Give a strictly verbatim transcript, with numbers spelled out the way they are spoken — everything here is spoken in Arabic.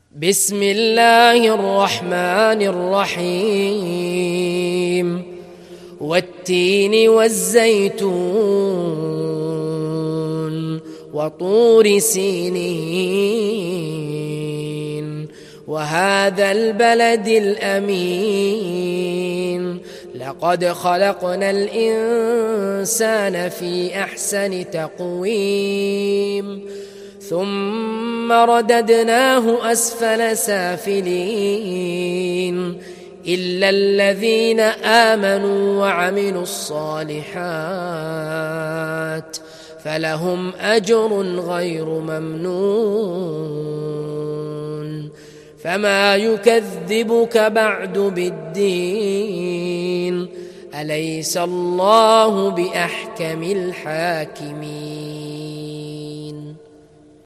بسم الله الرحمن الرحيم والتين والزيتون وطور سينين وهذا البلد الأمين لقد خلقنا الإنسان في أحسن تقويم ثم رددناه أسفل سافلين إلا الذين آمنوا وعملوا الصالحات فلهم أجر غير ممنون فما يكذبك بعد بالدين أليس الله بأحكم الحاكمين